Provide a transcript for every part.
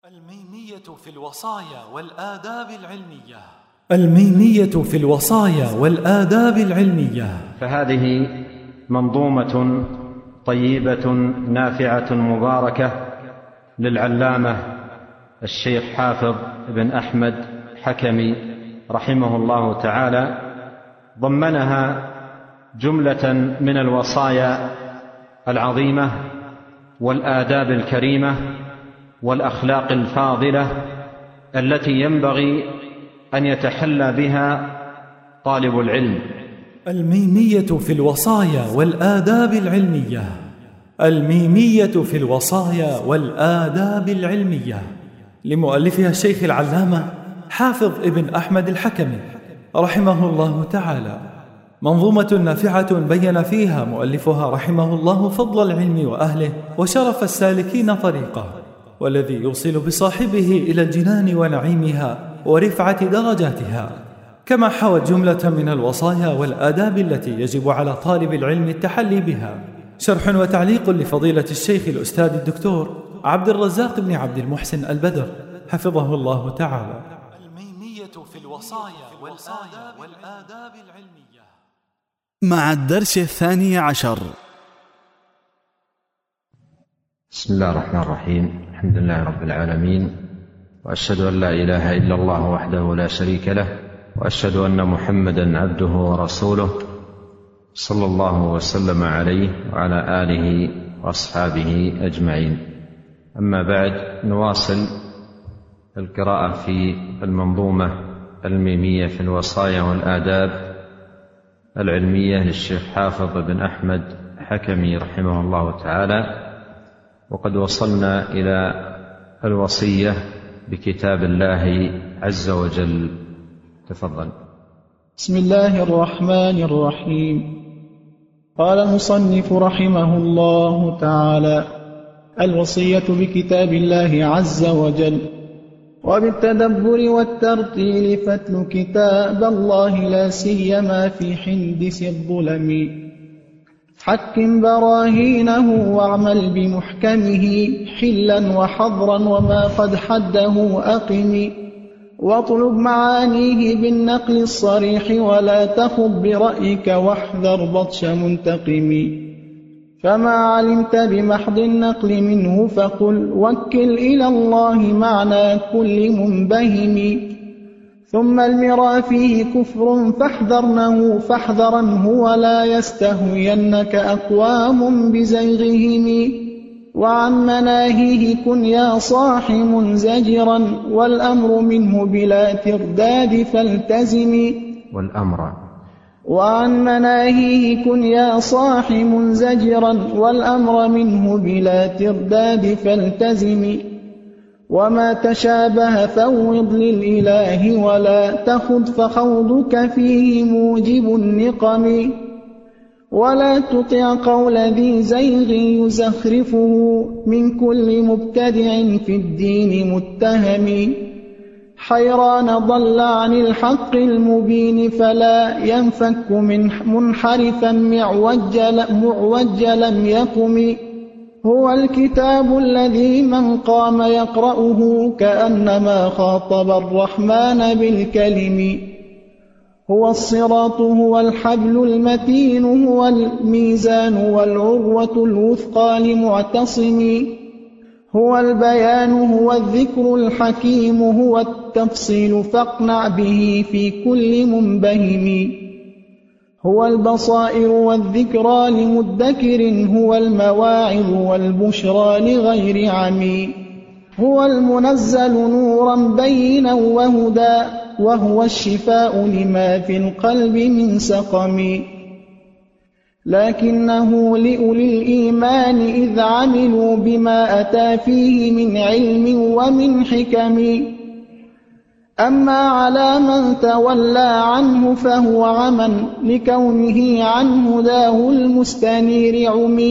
الميمية في الوصايا والآداب العلمية. الميمية في الوصايا والآداب العلمية. فهذه منظومة طيبة نافعة مباركة للعلامة الشيخ حافظ بن أحمد حكمي رحمه الله تعالى، ضمنها جملة من الوصايا العظيمة والآداب الكريمة والأخلاق الفاضلة التي ينبغي أن يتحلى بها طالب العلم. الميمية في الوصايا والآداب العلمية. الميمية في الوصايا والآداب العلمية لمؤلفها الشيخ العلامة حافظ ابن أحمد الحكمي رحمه الله تعالى، منظومة نافعة بين فيها مؤلفها رحمه الله فضل العلم وأهله وشرف السالكين طريقه، والذي يوصل بصاحبه إلى الجنان ونعيمها ورفعة درجاتها، كما حوت جملة من الوصايا والآداب التي يجب على طالب العلم التحلي بها. شرح وتعليق لفضيلة الشيخ الأستاذ الدكتور عبد الرزاق بن عبد المحسن البدر حفظه الله تعالى. الميمية في الوصايا والآداب العلمية مع الدرس 12. بسم الله الرحمن الرحيم. الحمد لله رب العالمين، وأشهد أن لا إله إلا الله وحده لا شريك له، وأشهد أن محمدا عبده ورسوله صلى الله وسلم عليه وعلى آله وأصحابه أجمعين. أما بعد، نواصل القراءة في المنظومة الميمية في الوصايا والآداب العلمية للشيخ حافظ بن أحمد حكمي رحمه الله تعالى، وقد وصلنا إلى الوصية بكتاب الله عز وجل. تفضل. بسم الله الرحمن الرحيم. قال المصنف رحمه الله تعالى: الوصية بكتاب الله عز وجل. وبالتدبر والترتيل فاتل كتاب الله لا سيما في حندس الظلم، حكم براهينه واعمل بمحكمه حلا وحظرا وما قد حده أقم، واطلب معانيه بالنقل الصريح ولا تخض برأيك واحذر بطش منتقم، فما علمت بمحض النقل منه فقل وكل إلى الله معنى كل منبهم، ثم المرى فيه كفر فاحذرنه فاحذرنه ولا يستهوينك أقوام بزيغهم، وعن مناهيه كن يا صاح منزجرا والأمر منه بلا ترداد فالتزم. وعن مناهيه كن يا صاح منزجرا والأمر منه بلا ترداد فالتزم، وما تشابه فوض للإله ولا تخض فخوضك فيه موجب النقم، ولا تطع قول ذي زيغ يزخرفه من كل مبتدع في الدين متهم، حيران ضل عن الحق المبين فلا ينفك منحرفا معوج لم يقم، هو الكتاب الذي من قام يقرأه كأنما خاطب الرحمن بالكلم، هو الصراط هو الحبل المتين هو الميزان والعروة الوثقى لمعتصم، هو البيان هو الذكر الحكيم هو التفصيل فاقنع به في كل منبهم، هو البصائر والذكرى لمدكر هو المواعظ والبشرى لغير عمي، هو المنزل نورا بينا وهدى وهو الشفاء لما في القلب من سقم، لكنه لأولي الإيمان إذ عملوا بما أتى فيه من علم ومن حكم، أما على من تولى عنه فهو عمى لكونه عن هداه المستنير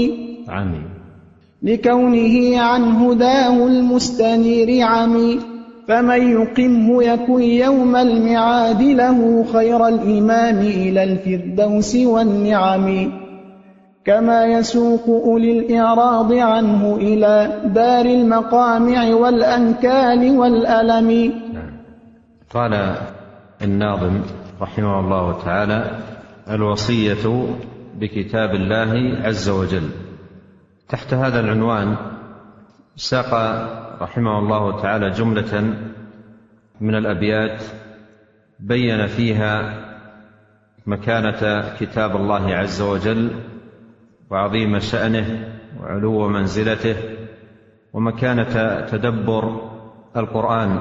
عمي، فمن يقمه يكن يوم الميعاد له خير الإمام إلى الفردوس والنعم، كما يسوق أولي الإعراض عنه إلى دار المقامع والأنكال والألم. قال الناظم رحمه الله تعالى: الوصية بكتاب الله عز وجل. تحت هذا العنوان ساق رحمه الله تعالى جملة من الأبيات بين فيها مكانة كتاب الله عز وجل وعظيم شأنه وعلو منزلته ومكانة تدبر القرآن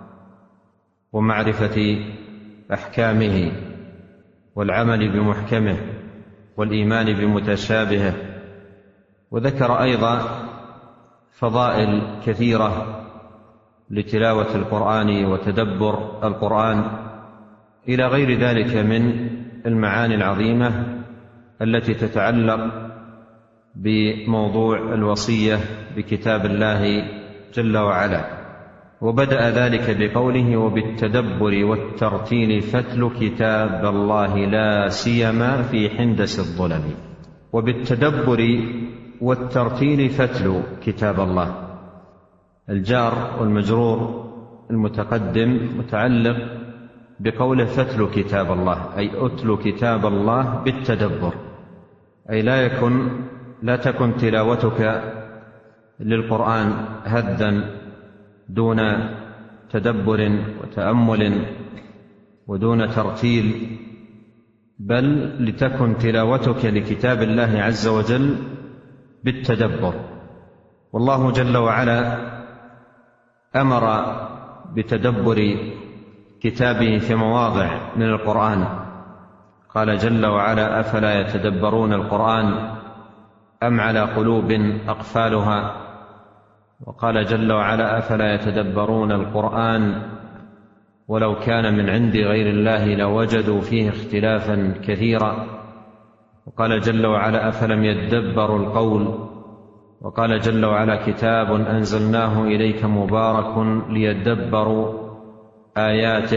ومعرفة أحكامه والعمل بمحكمه والإيمان بمتشابهه. وذكر أيضا فضائل كثيرة لتلاوة القرآن وتدبر القرآن إلى غير ذلك من المعاني العظيمة التي تتعلق بموضوع الوصية بكتاب الله جل وعلا. وبدأ ذلك بقوله: وبالتدبر والترتيل فتل كتاب الله لا سيما في حندس الظلم. وبالتدبر والترتيل فتل كتاب الله. الجار والمجرور المتقدم متعلق بقوله فتل كتاب الله، أي أتل كتاب الله بالتدبر، أي لا تكن تلاوتك للقرآن هدا دون تدبر وتأمل ودون ترتيل، بل لتكن تلاوتك لكتاب الله عز وجل بالتدبر. والله جل وعلا أمر بتدبر كتابه في مواضع من القرآن. قال جل وعلا: أفلا يتدبرون القرآن أم على قلوب أقفالها. وقال جل وعلا: أفلا يتدبرون القرآن ولو كان من عند غير الله لوجدوا فيه اختلافا كثيرا. وقال جل وعلا: أفلم يدبروا القول. وقال جل وعلا: كتاب أنزلناه إليك مبارك ليدبروا آياته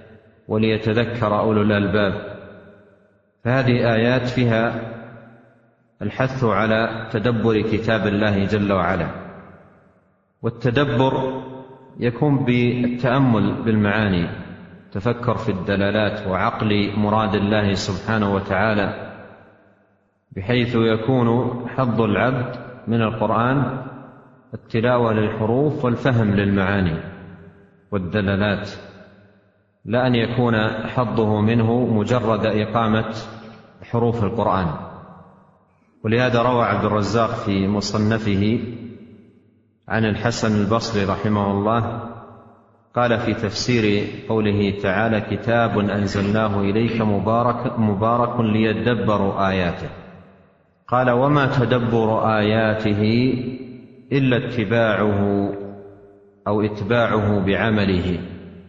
وليتذكر أولو الألباب. فهذه آيات فيها الحث على تدبر كتاب الله جل وعلا. والتدبر يكون بالتأمل بالمعاني، تفكر في الدلالات وعقل مراد الله سبحانه وتعالى، بحيث يكون حظ العبد من القرآن التلاوة للحروف والفهم للمعاني والدلالات، لا أن يكون حظه منه مجرد إقامة حروف القرآن. ولهذا روى عبد الرزاق في مصنفه عن الحسن البصري رحمه الله قال في تفسير قوله تعالى: كتاب أنزلناه إليك مبارك ليدبروا آياته، قال: وما تدبر آياته إلا اتباعه بعمله،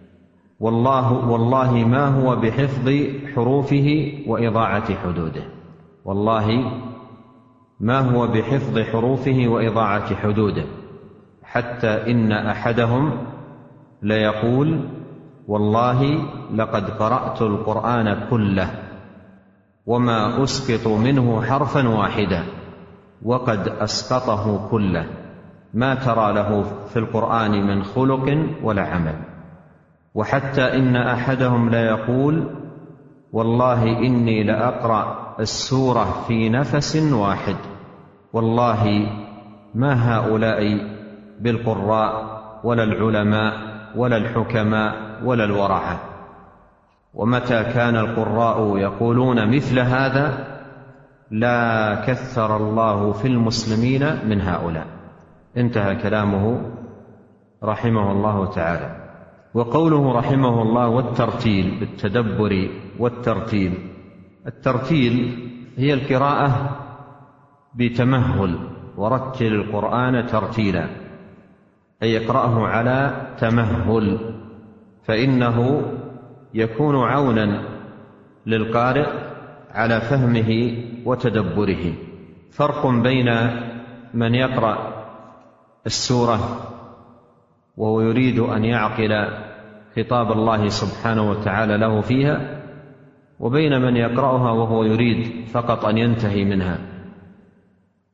والله ما هو بحفظ حروفه وإضاعة حدوده. والله ما هو بحفظ حروفه وإضاعة حدوده، حتى إن أحدهم ليقول: والله لقد قرأت القرآن كله وما أسقط منه حرفا واحدا، وقد أسقطه كله، ما ترى له في القرآن من خلق ولا عمل. وحتى إن أحدهم ليقول: والله إني لأقرأ السورة في نفس واحد، والله ما هؤلاء بالقراء ولا العلماء ولا الحكماء ولا الورعاء. ومتى كان القراء يقولون مثل هذا لا كثر الله في المسلمين من هؤلاء. انتهى كلامه رحمه الله تعالى. وقوله رحمه الله: والترتيل بالتدبر والترتيل. الترتيل هي القراءة بتمهل، ورتل القرآن ترتيلا، أي اقرأه على تمهل، فإنه يكون عونا للقارئ على فهمه وتدبره. فرق بين من يقرأ السورة وهو يريد أن يعقل خطاب الله سبحانه وتعالى له فيها، وبين من يقرأها وهو يريد فقط أن ينتهي منها.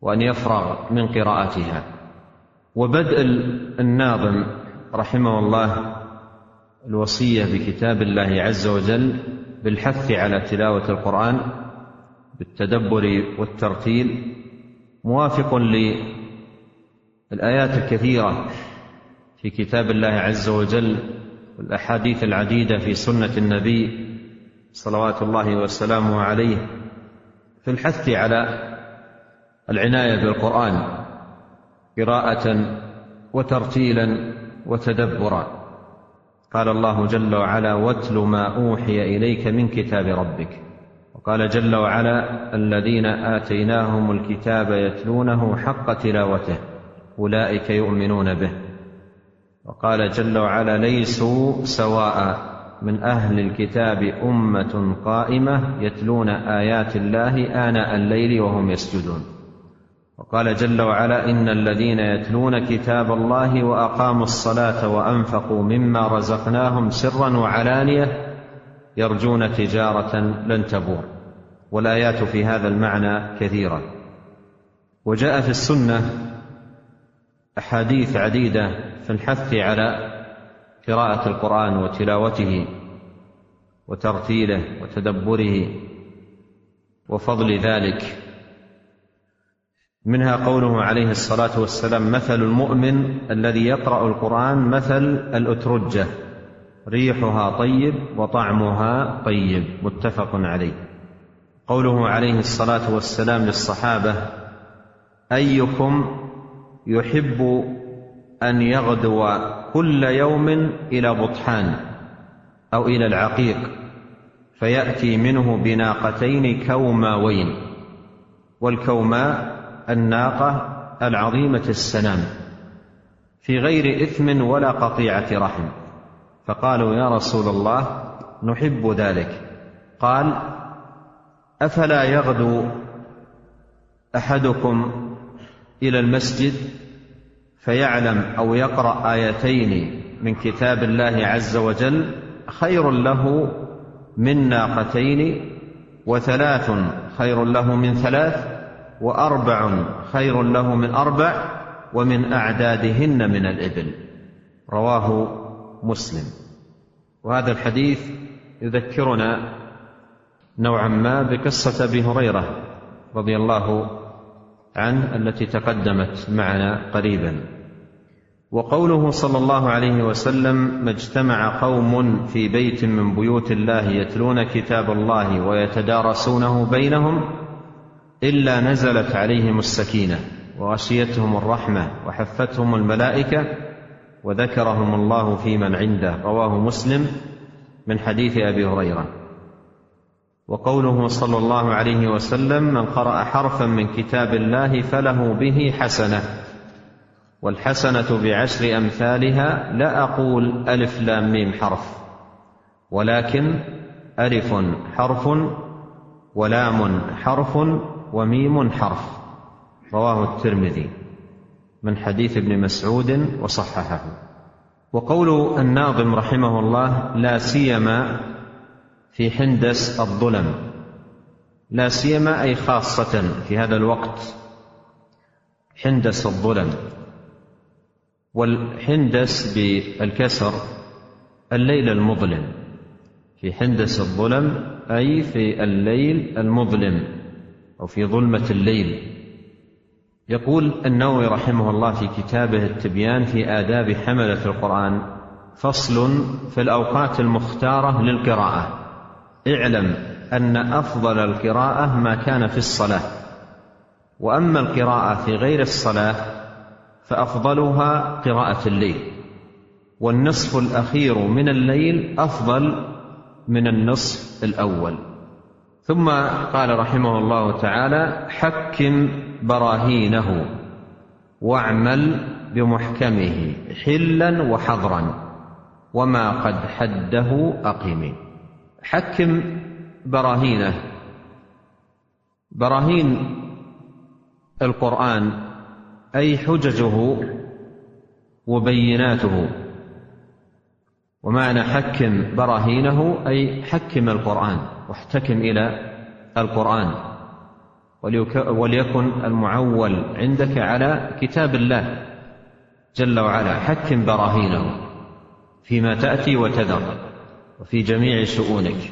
وأن يفرغ من قراءتها. وبدء الناظم رحمه الله الوصية بكتاب الله عز وجل بالحث على تلاوة القرآن بالتدبر والترتيل موافق للآيات الكثيرة في كتاب الله عز وجل والأحاديث العديدة في سنة النبي صلوات الله وسلامه عليه في الحث على العناية بالقرآن قراءة وترتيلا وتدبرا. قال الله جل وعلا: واتل ما أوحي إليك من كتاب ربك. وقال جل وعلا: الذين آتيناهم الكتاب يتلونه حق تلاوته أولئك يؤمنون به. وقال جل وعلا: ليسوا سواء من أهل الكتاب أمة قائمة يتلون آيات الله آناء الليل وهم يسجدون. وقال جل وعلا: إن الذين يتلون كتاب الله وأقاموا الصلاة وأنفقوا مما رزقناهم سرا وعلانية يرجون تجارة لن تبور. والآيات في هذا المعنى كثيرة. وجاء في السنة أحاديث عديدة في الحث على قراءة القرآن وتلاوته وترتيله وتدبره وفضل ذلك. منها قوله عليه الصلاة والسلام: مثل المؤمن الذي يقرأ القرآن مثل الأترجة ريحها طيب وطعمها طيب. متفق عليه. قوله عليه الصلاة والسلام للصحابة: أيكم يحب أن يغدو كل يوم إلى بطحان أو إلى العقيق فيأتي منه بناقتين كوماوين، والكوماء الناقة العظيمة السنام في غير إثم ولا قطيعة رحم. فقالوا: يا رسول الله نحب ذلك. قال: أفلا يغدو أحدكم إلى المسجد فيعلم أو يقرأ آيتين من كتاب الله عز وجل خير له من ناقتين، وثلاث خير له من ثلاث، وأربع خير له من أربع، ومن أعدادهن من الإبل. رواه مسلم. وهذا الحديث يذكرنا نوعا ما بقصة أبي هريرة رضي الله عنه التي تقدمت معنا قريبا. وقوله صلى الله عليه وسلم: ما اجتمع قوم في بيت من بيوت الله يتلون كتاب الله ويتدارسونه بينهم إلا نزلت عليهم السكينة وغشيتهم الرحمة وحفتهم الملائكة وذكرهم الله في من عنده. رواه مسلم من حديث أبي هريرة. وقوله صلى الله عليه وسلم: من قرأ حرفا من كتاب الله فله به حسنة، والحسنة بعشر أمثالها. لا أقول ألف لام ميم حرف، ولكن ألف حرف ولام حرف وميم حرف. رواه الترمذي من حديث ابن مسعود وصححه. وقول الناظم رحمه الله: لا سيما في حندس الظلم. لا سيما أي خاصة في هذا الوقت حندس الظلم. والحندس بالكسر الليل المظلم. في حندس الظلم أي في الليل المظلم أو في ظلمة الليل. يقول النووي رحمه الله في كتابه التبيان في آداب حملة القرآن: فصل في الأوقات المختارة للقراءة. اعلم أن أفضل القراءة ما كان في الصلاة، وأما القراءة في غير الصلاة فأفضلها قراءة الليل، والنصف الأخير من الليل أفضل من النصف الأول. ثم قال رحمه الله تعالى: حكم براهينه واعمل بمحكمه حلا وحظرا وما قد حده أقم. حكم براهينه. براهين القرآن أي حججه وبيناته. ومعنى حكم براهينه أي حكم القرآن واحتكم إلى القرآن وليكن المعول عندك على كتاب الله جل وعلا. حكم براهينه فيما تأتي وتذر وفي جميع شؤونك،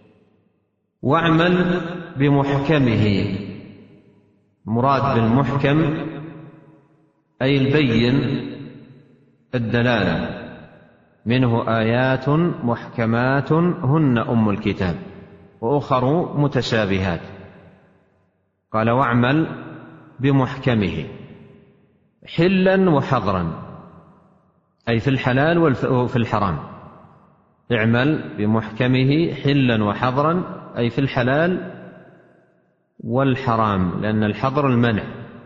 واعمل بمحكمه. مراد بالمحكم أي البين الدلالة، منه آيات محكمات هن أم الكتاب وأخر متشابهات. قال واعمل بمحكمه حلا وحظرا، أي في الحلال وفي الحرام. اعمل بمحكمه حلا وحظرا، أي في الحلال والحرام، لأن الحظر المنع.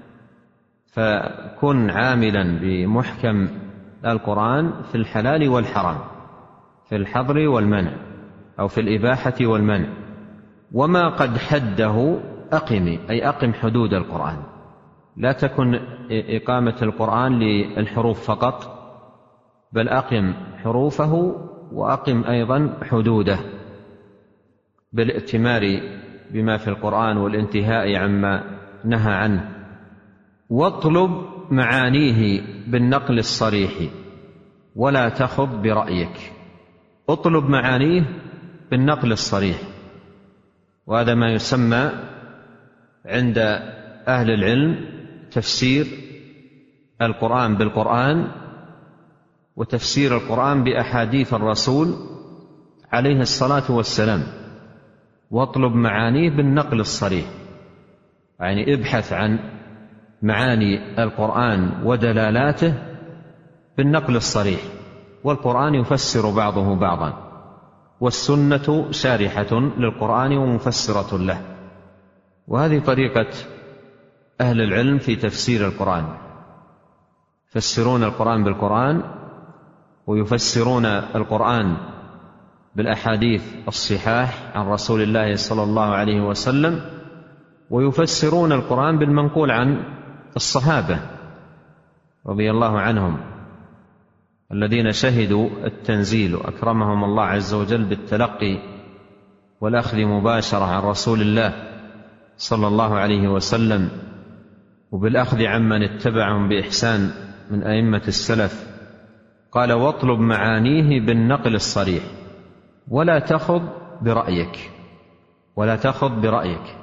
فكن عاملا بمحكم القرآن في الحلال والحرام، في الحظر والمنع أو في الإباحة والمنع. وما قد حده أقم، أي أقم حدود القرآن. لا تكن إقامة القرآن للحروف فقط، بل أقم حروفه وأقم أيضا حدوده بالائتمار بما في القرآن والانتهاء عما نهى عنه. واطلب معانيه بالنقل الصريح ولا تخض برأيك. اطلب معانيه بالنقل الصريح، وهذا ما يسمى عند أهل العلم تفسير القرآن بالقرآن، وتفسير القرآن بأحاديث الرسول عليه الصلاة والسلام. واطلب معانيه بالنقل الصريح، يعني ابحث عن معاني القرآن ودلالاته بالنقل الصريح. والقرآن يفسر بعضه بعضا، والسنة شارحة للقرآن ومفسرة له. وهذه طريقة أهل العلم في تفسير القرآن، يفسرون القرآن بالقرآن، ويفسرون القرآن بالأحاديث الصحاح عن رسول الله صلى الله عليه وسلم، ويفسرون القرآن بالمنقول عن الصحابة رضي الله عنهم الذين شهدوا التنزيل وأكرمهم الله عز وجل بالتلقي والأخذ مباشرة عن رسول الله صلى الله عليه وسلم، وبالأخذ عمن اتبعهم بإحسان من أئمة السلف. قال واطلب معانيه بالنقل الصريح ولا تخض برأيك. ولا تخض برأيك،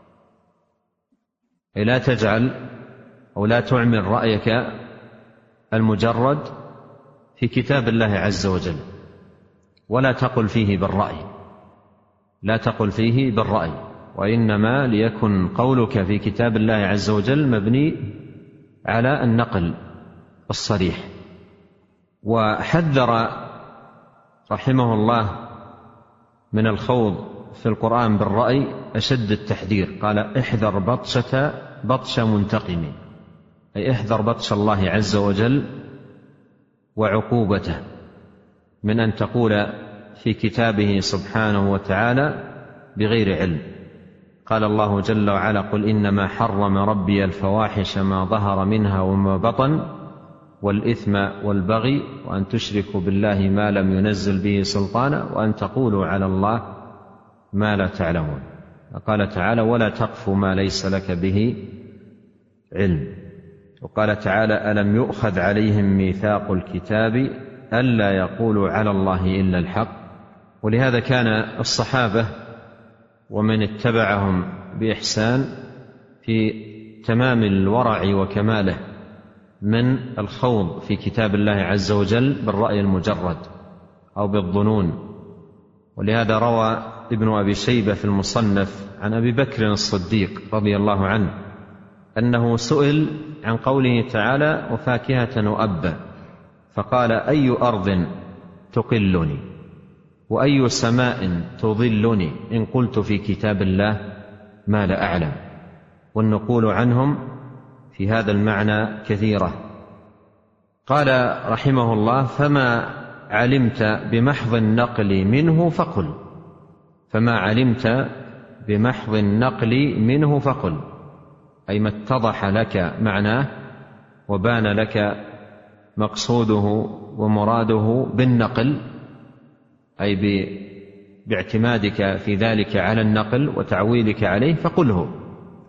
أي لا تجعل أو لا تعمل رأيك المجرد في كتاب الله عز وجل، ولا تقل فيه بالرأي. لا تقل فيه بالرأي، وإنما ليكن قولك في كتاب الله عز وجل مبني على النقل الصريح. وحذر رحمه الله من الخوض في القرآن بالرأي أشد التحذير. قال احذر بطش منتقم، أي احذر بطش الله عز وجل وعقوبته من أن تقول في كتابه سبحانه وتعالى بغير علم. قال الله جل وعلا قل إنما حرم ربي الفواحش ما ظهر منها وما بطن والإثم والبغي وأن تشركوا بالله ما لم ينزل به سلطانا وأن تقولوا على الله ما لا تعلمون. وقال تعالى ولا تقف ما ليس لك به علم. وقال تعالى ألم يؤخذ عليهم ميثاق الكتاب ألا يقولوا على الله إلا الحق. ولهذا كان الصحابة ومن اتبعهم بإحسان في تمام الورع وكماله من الخوض في كتاب الله عز وجل بالرأي المجرد أو بالظنون. ولهذا روى ابن أبي شيبة في المصنف عن أبي بكر الصديق رضي الله عنه أنه سئل عن قوله تعالى وفاكهة وأبا، فقال أي أرض تقلني وأي سماء تظلني إن قلت في كتاب الله ما لا أعلم. والنقول عنهم في هذا المعنى كثيرة. قال رحمه الله فما علمت بمحض النقل منه فقل. فما علمت بمحض النقل منه فقل، أي ما اتضح لك معناه وبان لك مقصوده ومراده بالنقل، أي باعتمادك في ذلك على النقل وتعويلك عليه، فقله.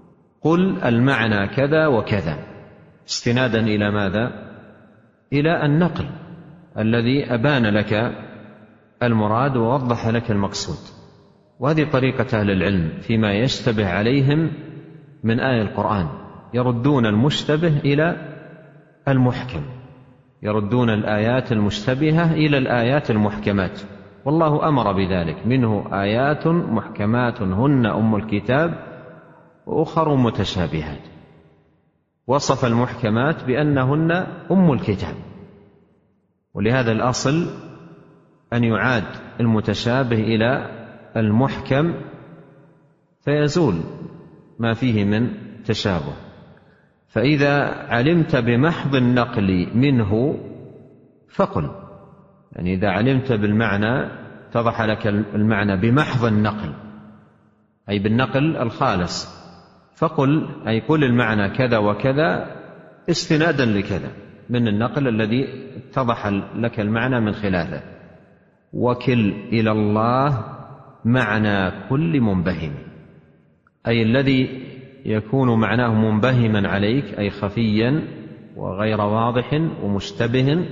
قل المعنى كذا وكذا، استنادا إلى ماذا؟ إلى النقل الذي أبان لك المراد ووضح لك المقصود. وهذه طريقة أهل العلم فيما يشتبه عليهم من آية القرآن، يردون المشتبه إلى المحكم، يردون الآيات المشتبهة إلى الآيات المحكمات، والله أمر بذلك، منه آيات محكمات هن أم الكتاب وأخر متشابهات، وصف المحكمات بأنهن أم الكتاب. ولهذا الأصل أن يعاد المتشابه إلى المحكم فيزول ما فيه من تشابه. فإذا علمت بمحض النقل منه فقل، يعني إذا علمت بالمعنى اتضح لك المعنى بمحض النقل أي بالنقل الخالص، فقل أي قل المعنى كذا وكذا استنادا لكذا من النقل الذي اتضح لك المعنى من خلاله. وكل إلى الله معنى كل منبهم، أي الذي يكون معناه منبهما عليك أي خفيا وغير واضح ومشتبه،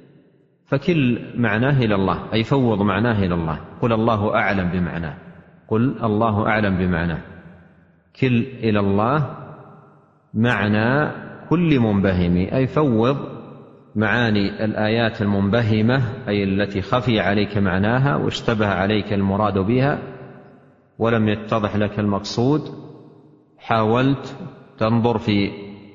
فكل معناه إلى الله أي فوض معناه إلى الله. قل الله أعلم بمعناه، قل الله أعلم بمعناه. كل إلى الله معنى كل منبهم أي فوض معاني الآيات المنبهمة أي التي خفي عليك معناها واشتبه عليك المراد بها ولم يتضح لك المقصود، حاولت تنظر في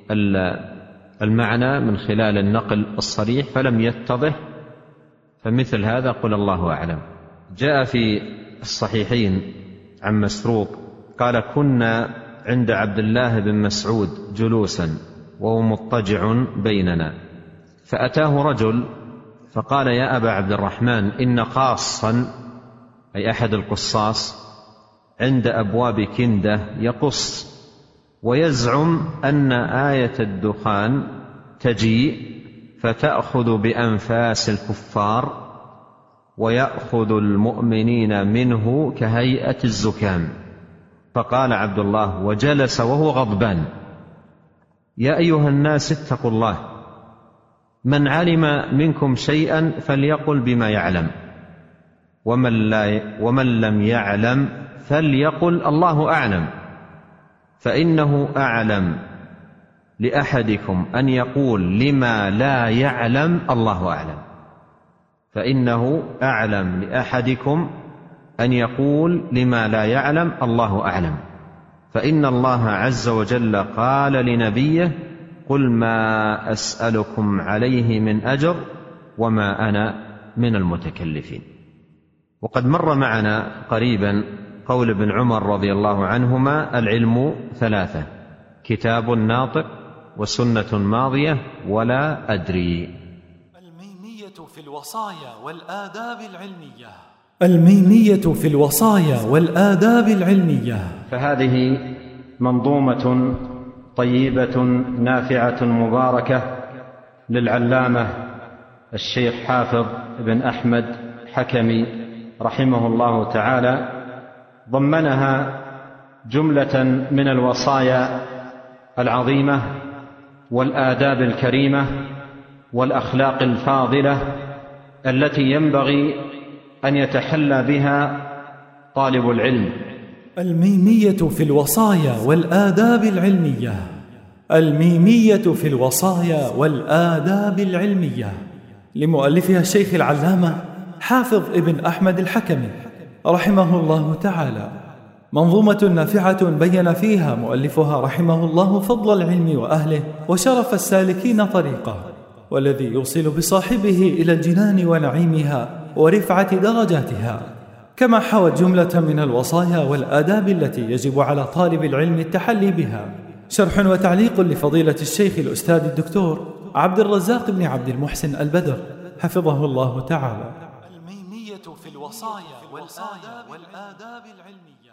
المعنى من خلال النقل الصريح فلم يتضح، فمثل هذا قل الله أعلم. جاء في الصحيحين عن مسروق قال: كنا عند عبد الله بن مسعود جلوسا وهو مضطجع بيننا، فأتاه رجل فقال: يا أبا عبد الرحمن، إن قاصا أي أحد القصاص عند أبواب كندة يقص ويزعم أن آية الدخان تجيء فتأخذ بأنفاس الكفار ويأخذ المؤمنين منه كهيئة الزكام. فقال عبد الله وجلس وهو غضبان: يا أيها الناس اتقوا الله، من علم منكم شيئا فليقل بما يعلم، ومن لم يعلم فليقل الله أعلم، فإنه أعلم لأحدكم أن يقول لما لا يعلم الله أعلم، فإنه أعلم لأحدكم أن يقول لما لا يعلم الله أعلم، فإن الله عز وجل قال لنبيه: قل ما أسألكم عليه من أجر وما أنا من المتكلفين. وقد مر معنا قريبا قول ابن عمر رضي الله عنهما: العلم ثلاثة: كتاب ناطق وسنة ماضية ولا أدري. الميمية في الوصايا والآداب العلمية. الميمية في الوصايا والآداب العلمية. فهذه منظومة طيبة نافعة مباركة للعلامة الشيخ حافظ بن أحمد حكمي رحمه الله تعالى، ضمنها جملة من الوصايا العظيمة والآداب الكريمة والأخلاق الفاضلة التي ينبغي أن يتحلى بها طالب العلم. الميمية في الوصايا والآداب العلمية. الميمية في الوصايا والآداب العلمية لمؤلفها الشيخ العلامة حافظ ابن أحمد الحكمي رحمه الله تعالى، منظومة نافعة بين فيها مؤلفها رحمه الله فضل العلم وأهله وشرف السالكين طريقه، والذي يوصل بصاحبه إلى الجنان ونعيمها ورفعة درجاتها، كما حوت جملة من الوصايا والآداب التي يجب على طالب العلم التحلي بها. شرح وتعليق لفضيلة الشيخ الأستاذ الدكتور عبد الرزاق بن عبد المحسن البدر حفظه الله تعالى. الميمية في الوصايا والآداب العلمية.